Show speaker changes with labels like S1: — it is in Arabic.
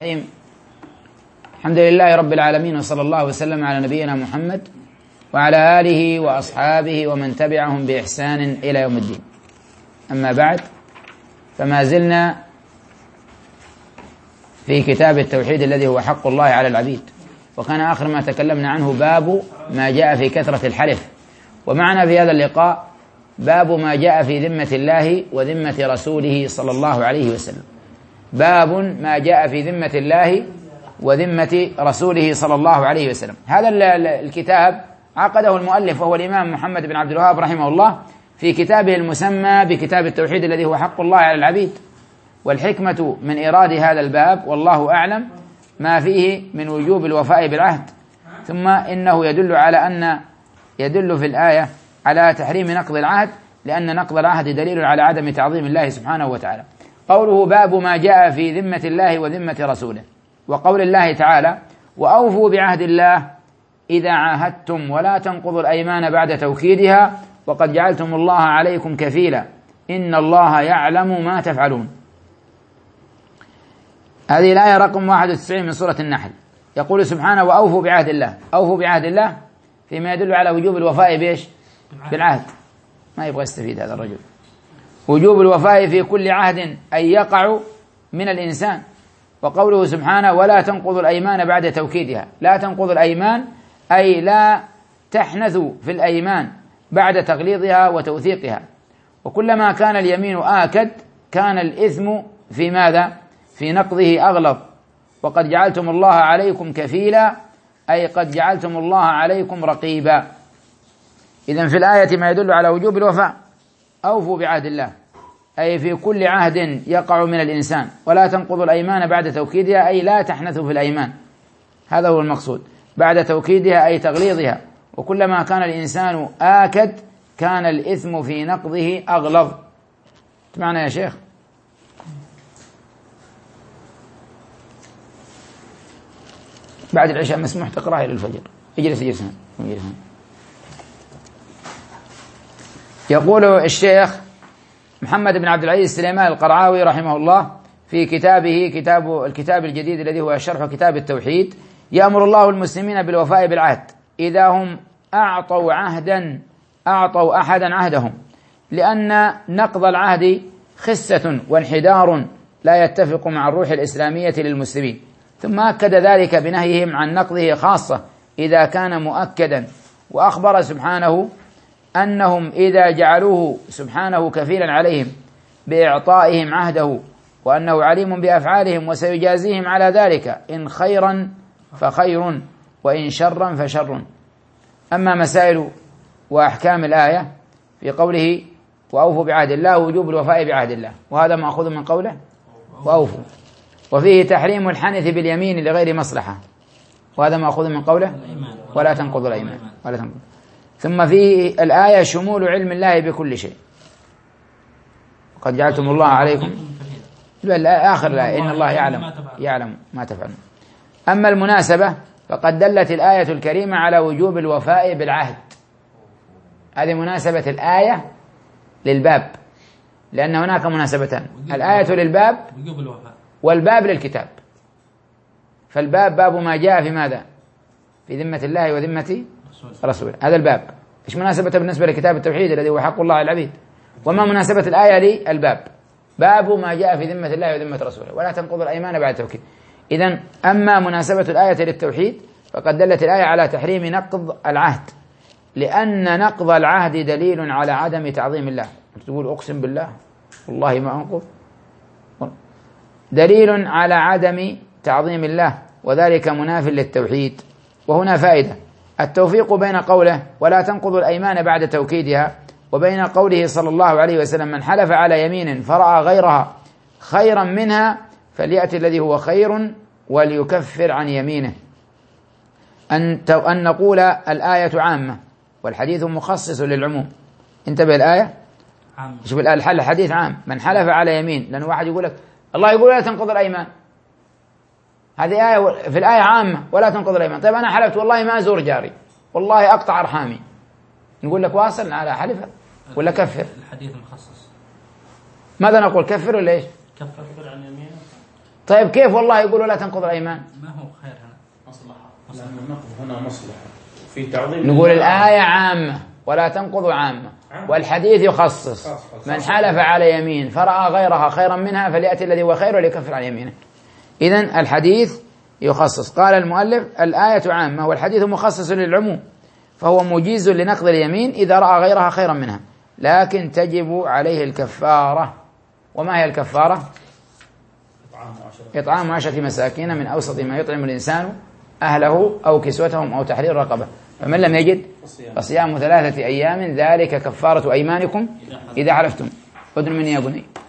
S1: الحمد لله رب العالمين، وصلى الله وسلم على نبينا محمد وعلى آله وأصحابه ومن تبعهم بإحسان إلى يوم الدين. أما بعد، فما زلنا في كتاب التوحيد الذي هو حق الله على العبيد، وكان آخر ما تكلمنا عنه باب ما جاء في كثرة الحلف، ومعنا في هذا اللقاء باب ما جاء في ذمة الله وذمة رسوله صلى الله عليه وسلم. باب ما جاء في ذمة الله وذمة رسوله صلى الله عليه وسلم. هذا الكتاب عقده المؤلف وهو الإمام محمد بن عبد الوهاب رحمه الله في كتابه المسمى بكتاب التوحيد الذي هو حق الله على العبيد. والحكمة من إيراد هذا الباب والله أعلم ما فيه من وجوب الوفاء بالعهد، ثم إنه يدل في الآية على تحريم نقض العهد، لأن نقض العهد دليل على عدم تعظيم الله سبحانه وتعالى. قوله باب ما جاء في ذمة الله وذمة رسوله، وقول الله تعالى: وأوفوا بعهد الله إذا عاهدتم ولا تنقضوا الأيمان بعد توكيدها وقد جعلتم الله عليكم كفيلا إن الله يعلم ما تفعلون. هذه الآية رقم 91 من سورة النحل. يقول سبحانه: وأوفوا بعهد الله. أوفوا بعهد الله فيما يدل على وجوب الوفاء بإيش؟ بالعهد. ما يبغى يستفيد هذا الرجل. وجوب الوفاء في كل عهد أن يقع من الإنسان. وقوله سبحانه: ولا تنقضوا الأيمان بعد توكيدها. لا تنقضوا الأيمان أي لا تحنثوا في الأيمان بعد تغليظها وتوثيقها. وكلما كان اليمين آكد كان الإثم في ماذا؟ في نقضه أغلظ. وقد جعلتم الله عليكم كفيلا أي قد جعلتم الله عليكم رقيبا. إذن في الآية ما يدل على وجوب الوفاء. أوفوا بعهد الله أي في كل عهد يقع من الإنسان. ولا تنقضوا الأيمان بعد توكيدها أي لا تحنثوا في الأيمان، هذا هو المقصود. بعد توكيدها أي تغليظها. وكلما كان الإنسان آكد كان الإثم في نقضه أغلظ. معنى يا شيخ؟ بعد العشاء مسموح تقرأ إلى الفجر. اجلس. يقول الشيخ محمد بن عبد العزيز سليمان القرعاوي رحمه الله في كتابه الكتاب الجديد الذي هو شرح كتاب التوحيد: يأمر الله المسلمين بالوفاء بالعهد إذا هم أعطوا أحدا عهدهم، لأن نقض العهد خسة وانحدار لا يتفق مع الروح الإسلامية للمسلمين. ثم أكد ذلك بنهيهم عن نقضه خاصة إذا كان مؤكدا. وأخبر سبحانه أنهم إذا جعلوه سبحانه كفيلا عليهم بإعطائهم عهده، وأنه عليم بأفعالهم وسيجازيهم على ذلك إن خيرا فخير وإن شرا فشر. أما مسائل وأحكام الآية في قوله: وأوفوا بعهد الله، وجوب الوفاء بعهد الله، وهذا مأخوذ من قوله وأوفوا. وفيه تحريم الحنث باليمين لغير مصلحة، وهذا مأخوذ من قوله ولا تنقضوا الأيمان. ثم في الآية شمول علم الله بكل شيء. قد جعلتم الله عليكم آخر الآية إن الله يعلم ما تفعلون. أما المناسبة فقد دلت الآية الكريمة على وجوب الوفاء بالعهد. هذه مناسبة الآية للباب، لأن هناك مناسبتان: الآية للباب والباب للكتاب. فالباب باب ما جاء في ماذا؟ في ذمة الله وذمة رسوله. هذا الباب. إيش مناسبته بالنسبة لكتاب التوحيد الذي هو حق الله على العبيد؟ وما مناسبة الآية للباب؟ باب ما جاء في ذمة الله وذمة رسوله ولا تنقضوا الأيمان بعد توكيد. إذن أما مناسبة الآية للتوحيد فقد دلت الآية على تحريم نقض العهد، لأن نقض العهد دليل على عدم تعظيم الله. تقول أقسم بالله والله ما أنقض، دليل على عدم تعظيم الله، وذلك مناف للتوحيد. وهنا فائدة: التوفيق بين قوله ولا تنقضوا الأيمان بعد توكيدها وبين قوله صلى الله عليه وسلم: من حلف على يمين فرأى غيرها خيرا منها فليأتي الذي هو خير وليكفر عن يمينه. أن نقول الآية عامة والحديث مخصص للعموم. انتبه، الآية شوف الحديث عام. من حلف على يمين، لأن واحد يقول لك الله يقول لا تنقض الأيمان، هذه آية في الآية عامة ولا تنقض الأيمان. طيب أنا حلفت والله ما أزور جاري، والله أقطع أرحامي، نقول لك واصل على حلفة ولا كفر؟
S2: الحديث مخصص.
S1: ماذا نقول؟ كفر ولا إيش؟
S2: كفر عن يمينه.
S1: طيب كيف والله يقولوا لا تنقض الأيمان؟
S2: ما هو خير هنا مصلحة.
S3: هنا مصلحة في تعظيم.
S1: نقول الآية عامة ولا تنقض عامة، والحديث يخصص. من حلف على يمين فرأى غيرها خيرا منها فليأتي الذي هو خير وليكفر عن يمينه. إذن الحديث يخصص. قال المؤلف الآية عامة والحديث مخصص للعموم، فهو مجيز لنقض اليمين إذا رأى غيرها خيرا منها، لكن تجب عليه الكفارة. وما هي الكفارة؟ إطعام 10 مساكين من أوسط ما يطعم الإنسان أهله أو كسوتهم أو تحرير رقبة، فمن لم يجد فصيام 3 أيام ذلك كفارة أيمانكم إذا حلفتم. أدن مني يا بني.